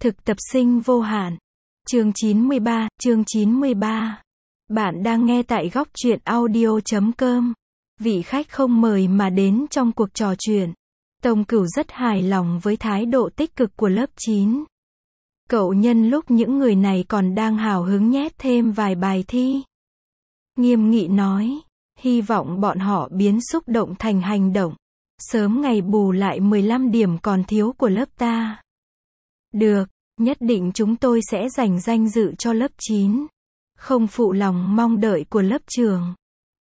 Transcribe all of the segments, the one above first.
Thực tập sinh vô hạn. Chương 93. Bạn đang nghe tại góc truyện audio.com. Vị khách không mời mà đến trong cuộc trò chuyện. Tông Cửu rất hài lòng với thái độ tích cực của lớp 9. Cậu nhân lúc những người này còn đang hào hứng nhét thêm vài bài thi. Nghiêm nghị nói, hy vọng bọn họ biến xúc động thành hành động. Sớm ngày bù lại 15 điểm còn thiếu của lớp ta. Được, nhất định chúng tôi sẽ dành danh dự cho lớp 9. Không phụ lòng mong đợi của lớp trưởng.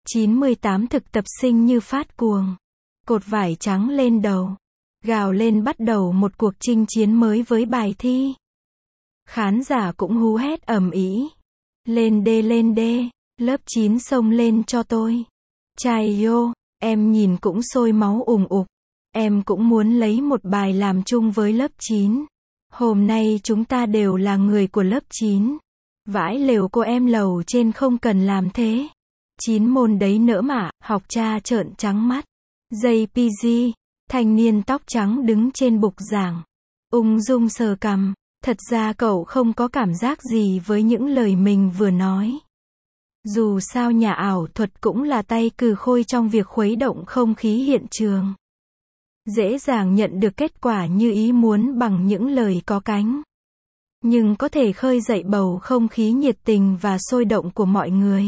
98 thực tập sinh như phát cuồng. Cột vải trắng lên đầu. Gào lên bắt đầu một cuộc chinh chiến mới với bài thi. Khán giả cũng hú hét ầm ĩ. Lên đê, lớp 9 xông lên cho tôi. Chai yo, em nhìn cũng sôi máu ùn ục. Em cũng muốn lấy một bài làm chung với lớp 9. Hôm nay chúng ta đều là người của lớp 9. Vãi lều cô em lầu trên không cần làm thế. 9 môn đấy nỡ mà, học cha trợn trắng mắt. JPG, thanh niên tóc trắng đứng trên bục giảng. Ung dung sờ cằm, thật ra cậu không có cảm giác gì với những lời mình vừa nói. Dù sao nhà ảo thuật cũng là tay cừ khôi trong việc khuấy động không khí hiện trường. Dễ dàng nhận được kết quả như ý muốn bằng những lời có cánh. Nhưng có thể khơi dậy bầu không khí nhiệt tình và sôi động của mọi người.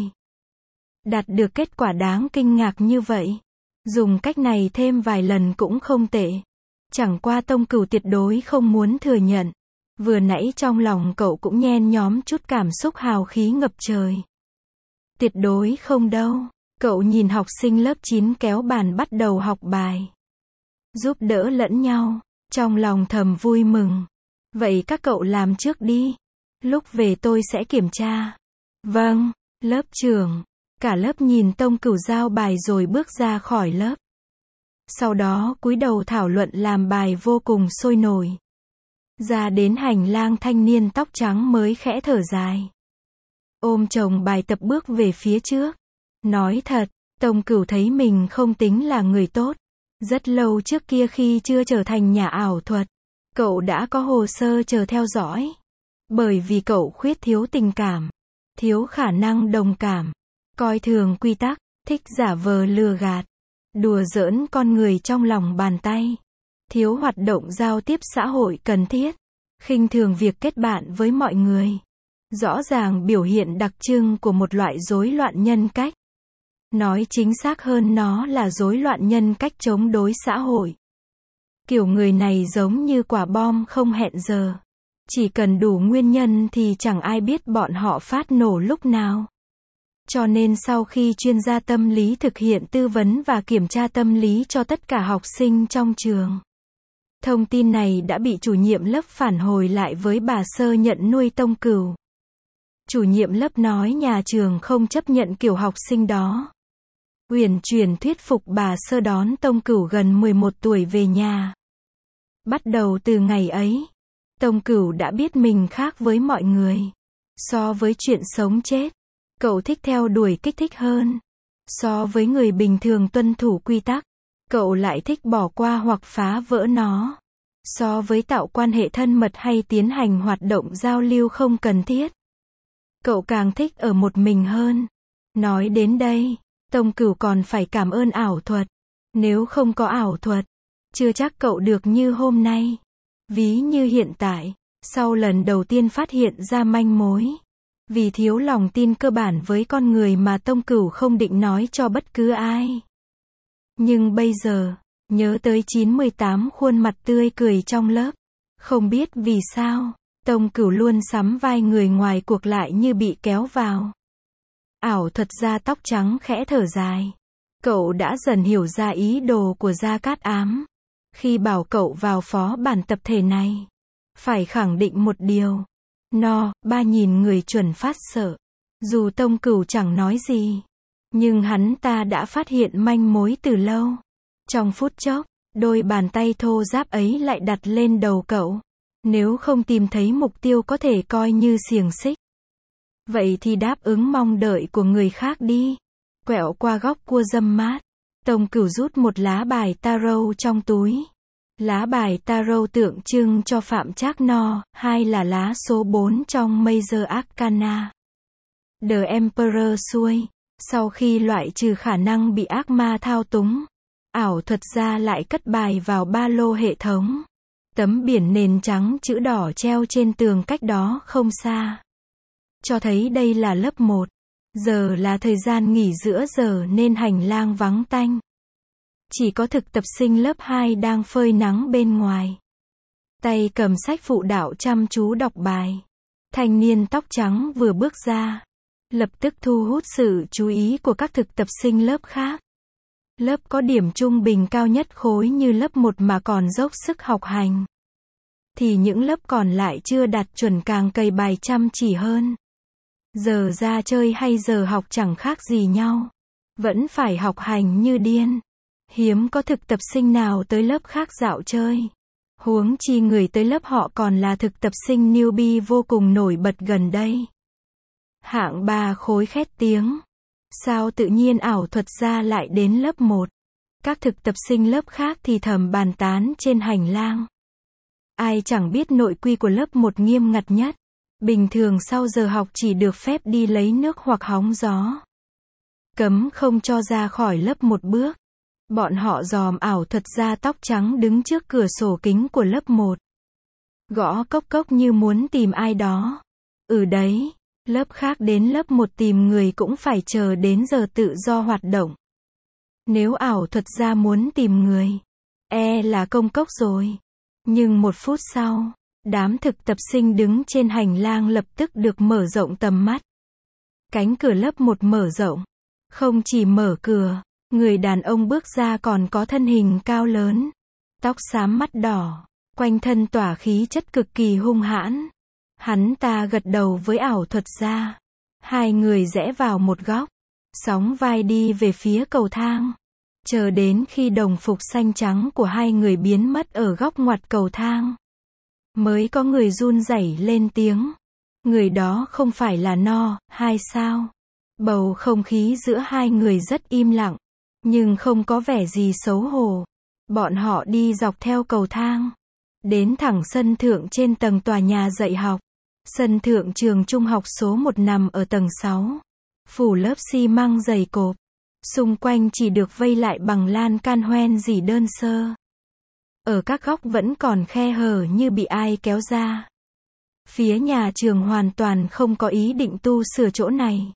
Đạt được kết quả đáng kinh ngạc như vậy. Dùng cách này thêm vài lần cũng không tệ. Chẳng qua Tông Cửu tuyệt đối không muốn thừa nhận. Vừa nãy trong lòng cậu cũng nhen nhóm chút cảm xúc hào khí ngập trời. Tuyệt đối không đâu. Cậu nhìn học sinh lớp 9 kéo bàn bắt đầu học bài. Giúp đỡ lẫn nhau. Trong lòng thầm vui mừng. Vậy các cậu làm trước đi. Lúc về tôi sẽ kiểm tra. Vâng, lớp trưởng. Cả lớp nhìn Tông Cửu giao bài rồi bước ra khỏi lớp. Sau đó cúi đầu thảo luận làm bài vô cùng sôi nổi. Ra đến hành lang thanh niên tóc trắng mới khẽ thở dài. Ôm chồng bài tập bước về phía trước. Nói thật, Tông Cửu thấy mình không tính là người tốt. Rất lâu trước kia khi chưa trở thành nhà ảo thuật, cậu đã có hồ sơ chờ theo dõi. Bởi vì cậu khuyết thiếu tình cảm, thiếu khả năng đồng cảm, coi thường quy tắc, thích giả vờ lừa gạt, đùa giỡn con người trong lòng bàn tay, thiếu hoạt động giao tiếp xã hội cần thiết, khinh thường việc kết bạn với mọi người. Rõ ràng biểu hiện đặc trưng của một loại rối loạn nhân cách. Nói chính xác hơn nó là rối loạn nhân cách chống đối xã hội. Kiểu người này giống như quả bom không hẹn giờ. Chỉ cần đủ nguyên nhân thì chẳng ai biết bọn họ phát nổ lúc nào. Cho nên sau khi chuyên gia tâm lý thực hiện tư vấn và kiểm tra tâm lý cho tất cả học sinh trong trường. Thông tin này đã bị chủ nhiệm lớp phản hồi lại với bà Sơ nhận nuôi Tông Cửu. Chủ nhiệm lớp nói nhà trường không chấp nhận kiểu học sinh đó. Uyển chuyển thuyết phục bà Sơ đón Tông Cửu gần 11 tuổi về nhà. Bắt đầu từ ngày ấy, Tông Cửu đã biết mình khác với mọi người. So với chuyện sống chết, cậu thích theo đuổi kích thích hơn. So với người bình thường tuân thủ quy tắc, cậu lại thích bỏ qua hoặc phá vỡ nó. So với tạo quan hệ thân mật hay tiến hành hoạt động giao lưu không cần thiết, cậu càng thích ở một mình hơn. Nói đến đây, Tông Cửu còn phải cảm ơn ảo thuật. Nếu không có ảo thuật, chưa chắc cậu được như hôm nay. Ví như hiện tại, sau lần đầu tiên phát hiện ra manh mối. Vì thiếu lòng tin cơ bản với con người mà Tông Cửu không định nói cho bất cứ ai. Nhưng bây giờ, nhớ tới 98 khuôn mặt tươi cười trong lớp. Không biết vì sao, Tông Cửu luôn sắm vai người ngoài cuộc lại như bị kéo vào. Ảo thuật gia tóc trắng khẽ thở dài. Cậu đã dần hiểu ra ý đồ của Gia Cát Ám. Khi bảo cậu vào phó bản tập thể này, phải khẳng định một điều. Ba nhìn người chuẩn phát sợ. Dù Tông Cửu chẳng nói gì, nhưng hắn ta đã phát hiện manh mối từ lâu. Trong phút chốc, đôi bàn tay thô ráp ấy lại đặt lên đầu cậu. Nếu không tìm thấy mục tiêu có thể coi như xiềng xích. Vậy thì đáp ứng mong đợi của người khác đi. Quẹo qua góc cua râm mát, Tông Cửu rút một lá bài tarot trong túi. Lá bài tarot tượng trưng cho Phạm Trác No, 2 là lá số 4 trong Major Arcana. The Emperor xuôi. Sau khi loại trừ khả năng bị ác ma thao túng, ảo thuật gia lại cất bài vào ba lô hệ thống. Tấm biển nền trắng chữ đỏ treo trên tường cách đó không xa, cho thấy đây là lớp 1. Giờ là thời gian nghỉ giữa giờ nên hành lang vắng tanh. Chỉ có thực tập sinh lớp 2 đang phơi nắng bên ngoài. Tay cầm sách phụ đạo chăm chú đọc bài. Thanh niên tóc trắng vừa bước ra, lập tức thu hút sự chú ý của các thực tập sinh lớp khác. Lớp có điểm trung bình cao nhất khối như lớp 1 mà còn dốc sức học hành, thì những lớp còn lại chưa đạt chuẩn càng cày bài chăm chỉ hơn. Giờ ra chơi hay giờ học chẳng khác gì nhau. Vẫn phải học hành như điên. Hiếm có thực tập sinh nào tới lớp khác dạo chơi. Huống chi người tới lớp họ còn là thực tập sinh newbie vô cùng nổi bật gần đây. Hạng 3 khối khét tiếng. Sao tự nhiên ảo thuật gia lại đến lớp 1? Các thực tập sinh lớp khác thì thầm bàn tán trên hành lang. Ai chẳng biết nội quy của lớp 1 nghiêm ngặt nhất. Bình thường sau giờ học chỉ được phép đi lấy nước hoặc hóng gió. Cấm không cho ra khỏi lớp 1 bước. Bọn họ dòm ảo thuật gia tóc trắng đứng trước cửa sổ kính của lớp 1. Gõ cốc cốc như muốn tìm ai đó. Đấy, lớp khác đến lớp 1 tìm người cũng phải chờ đến giờ tự do hoạt động. Nếu ảo thuật gia muốn tìm người, là công cốc rồi. Nhưng 1 phút sau, đám thực tập sinh đứng trên hành lang lập tức được mở rộng tầm mắt. Cánh cửa lớp 1 mở rộng. Không chỉ mở cửa, người đàn ông bước ra còn có thân hình cao lớn, tóc xám mắt đỏ, quanh thân tỏa khí chất cực kỳ hung hãn. Hắn ta gật đầu với ảo thuật gia. Hai người rẽ vào một góc, sóng vai đi về phía cầu thang. Chờ đến khi đồng phục xanh trắng của hai người biến mất ở góc ngoặt cầu thang, mới có người run rẩy lên tiếng. Người đó không phải là No, 2 sao? Bầu không khí giữa hai người rất im lặng, nhưng không có vẻ gì xấu hổ. Bọn họ đi dọc theo cầu thang, đến thẳng sân thượng trên tầng tòa nhà dạy học. Sân thượng trường trung học số 1 nằm ở tầng 6, phủ lớp xi măng dày cộp. Xung quanh chỉ được vây lại bằng lan can hoen dỉ đơn sơ. Ở các góc vẫn còn khe hở như bị ai kéo ra. Phía nhà trường hoàn toàn không có ý định tu sửa chỗ này.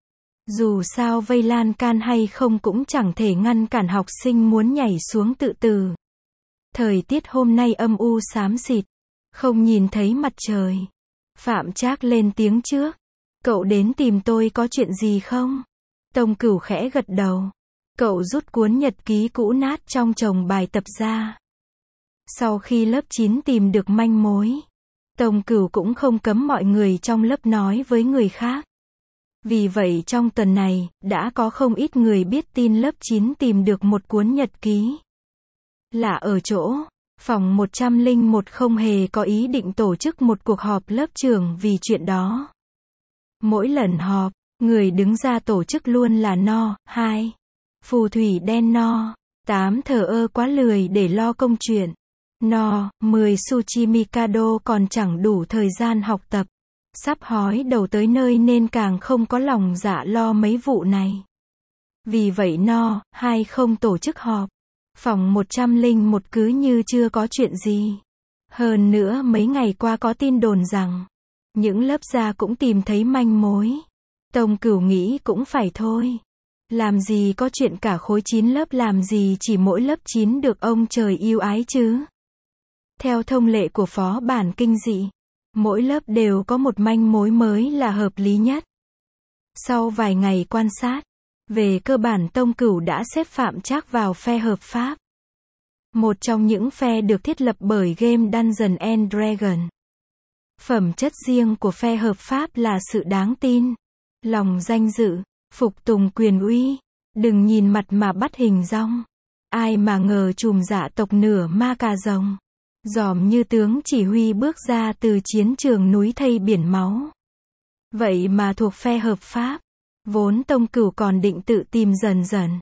Dù sao vây lan can hay không cũng chẳng thể ngăn cản học sinh muốn nhảy xuống tự tử. Thời tiết hôm nay âm u xám xịt, không nhìn thấy mặt trời. Phạm Trác lên tiếng trước. Cậu đến tìm tôi có chuyện gì không? Tông Cửu khẽ gật đầu. Cậu rút cuốn nhật ký cũ nát trong chồng bài tập ra. Sau khi lớp 9 tìm được manh mối, Tông Cửu cũng không cấm mọi người trong lớp nói với người khác. Vì vậy trong tuần này, đã có không ít người biết tin lớp 9 tìm được một cuốn nhật ký. Lạ ở chỗ, phòng 101 không hề có ý định tổ chức một cuộc họp lớp trưởng vì chuyện đó. Mỗi lần họp, người đứng ra tổ chức luôn là No, 2. Phù thủy đen No, 8 thờ ơ quá lười để lo công chuyện. No, 10 Tsuchi Mikado còn chẳng đủ thời gian học tập. Sắp hói đầu tới nơi nên càng không có lòng dạ lo mấy vụ này. Vì vậy No, 2 không tổ chức họp. Phòng 101 cứ như chưa có chuyện gì. Hơn nữa mấy ngày qua có tin đồn rằng những lớp gia cũng tìm thấy manh mối. Tông Cửu nghĩ cũng phải thôi. Làm gì có chuyện cả khối 9 lớp làm gì chỉ mỗi lớp 9 được ông trời yêu ái chứ. Theo thông lệ của phó bản kinh dị, mỗi lớp đều có một manh mối mới là hợp lý nhất. Sau vài ngày quan sát, về cơ bản Tông Cửu đã xếp Phạm Trác vào phe hợp pháp. Một trong những phe được thiết lập bởi game Dungeons and Dragons. Phẩm chất riêng của phe hợp pháp là sự đáng tin, lòng danh dự, phục tùng quyền uy, đừng nhìn mặt mà bắt hình dong. Ai mà ngờ trùm dạ tộc nửa ma cà rồng, dòm như tướng chỉ huy bước ra từ chiến trường núi thây biển máu. Vậy mà thuộc phe hợp pháp. Vốn Tông Cửu còn định tự tìm dần dần.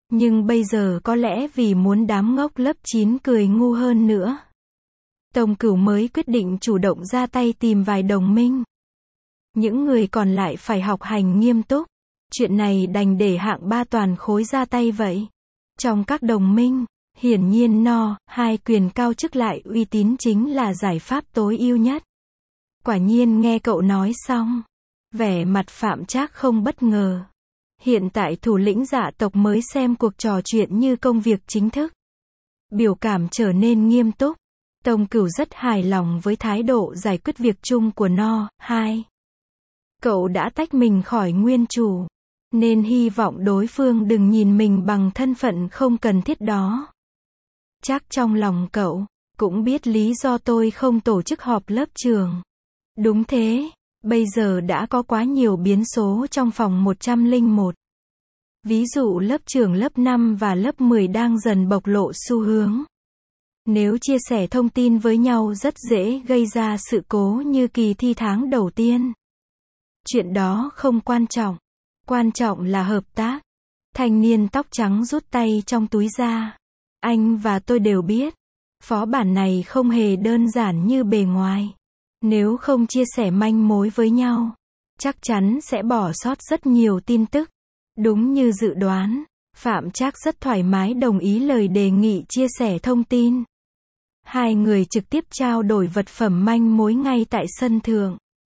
Nhưng bây giờ có lẽ vì muốn đám ngốc lớp 9 cười ngu hơn nữa, Tông Cửu mới quyết định chủ động ra tay tìm vài đồng minh. Những người còn lại phải học hành nghiêm túc. Chuyện này đành để hạng 3 toàn khối ra tay vậy. Trong các đồng minh, hiển nhiên hai quyền cao chức lại uy tín chính là giải pháp tối ưu nhất. Quả nhiên nghe cậu nói xong, vẻ mặt Phạm Trác không bất ngờ. Hiện tại thủ lĩnh Dạ tộc mới xem cuộc trò chuyện như công việc chính thức. Biểu cảm trở nên nghiêm túc. Tông Cửu rất hài lòng với thái độ giải quyết việc chung của hai. Cậu đã tách mình khỏi nguyên chủ, nên hy vọng đối phương đừng nhìn mình bằng thân phận không cần thiết đó. Chắc trong lòng cậu cũng biết lý do tôi không tổ chức họp lớp trường. Đúng thế, bây giờ đã có quá nhiều biến số trong phòng 101. Ví dụ lớp trưởng lớp 5 và lớp 10 đang dần bộc lộ xu hướng. Nếu chia sẻ thông tin với nhau rất dễ gây ra sự cố như kỳ thi tháng đầu tiên. Chuyện đó không quan trọng. Quan trọng là hợp tác. Thanh niên tóc trắng rút tay trong túi ra. Anh và tôi đều biết, phó bản này không hề đơn giản như bề ngoài. Nếu không chia sẻ manh mối với nhau, chắc chắn sẽ bỏ sót rất nhiều tin tức. Đúng như dự đoán, Phạm Trác rất thoải mái đồng ý lời đề nghị chia sẻ thông tin. Hai người trực tiếp trao đổi vật phẩm manh mối ngay tại sân thượng.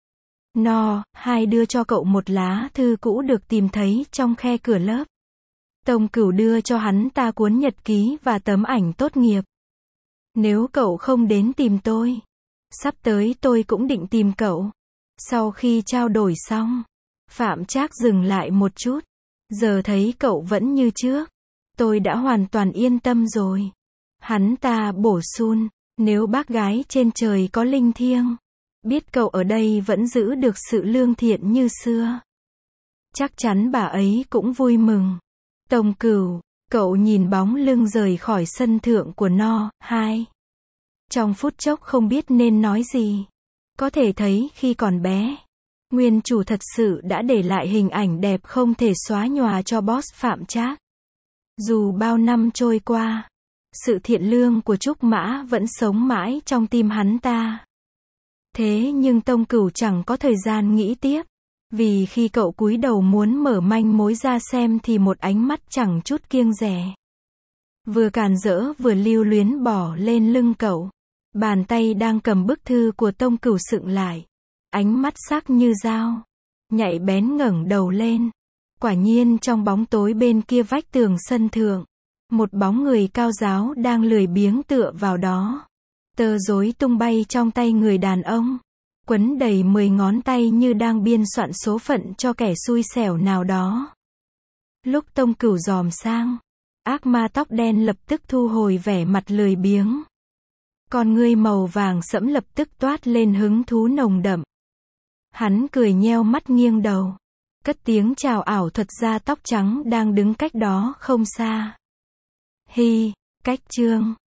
Hai đưa cho cậu một lá thư cũ được tìm thấy trong khe cửa lớp. Tông Cửu đưa cho hắn ta cuốn nhật ký và tấm ảnh tốt nghiệp. Nếu cậu không đến tìm tôi, sắp tới tôi cũng định tìm cậu. Sau khi trao đổi xong, Phạm Trác dừng lại một chút. Giờ thấy cậu vẫn như trước, tôi đã hoàn toàn yên tâm rồi. Hắn ta bổ sung, nếu bác gái trên trời có linh thiêng, biết cậu ở đây vẫn giữ được sự lương thiện như xưa, chắc chắn bà ấy cũng vui mừng. Tông Cửu, cậu nhìn bóng lưng rời khỏi sân thượng của hai. Trong phút chốc không biết nên nói gì. Có thể thấy khi còn bé, nguyên chủ thật sự đã để lại hình ảnh đẹp không thể xóa nhòa cho boss Phạm Trác. Dù bao năm trôi qua, sự thiện lương của Trúc Mã vẫn sống mãi trong tim hắn ta. Thế nhưng Tông Cửu chẳng có thời gian nghĩ tiếp. Vì khi cậu cúi đầu muốn mở manh mối ra xem thì một ánh mắt chẳng chút kiêng dè, vừa càn rỡ vừa lưu luyến bỏ lên lưng cậu. Bàn tay đang cầm bức thư của Tông Cửu sựng lại. Ánh mắt sắc như dao, nhạy bén ngẩng đầu lên. Quả nhiên trong bóng tối bên kia vách tường sân thượng, một bóng người cao ráo đang lười biếng tựa vào đó. Tờ rối tung bay trong tay người đàn ông, quấn đầy 10 ngón tay như đang biên soạn số phận cho kẻ xui xẻo nào đó. Lúc Tông Cửu dòm sang, ác ma tóc đen lập tức thu hồi vẻ mặt lười biếng. Con ngươi màu vàng sẫm lập tức toát lên hứng thú nồng đậm. Hắn cười nheo mắt nghiêng đầu, cất tiếng chào ảo thuật ra tóc trắng đang đứng cách đó không xa. Cách chương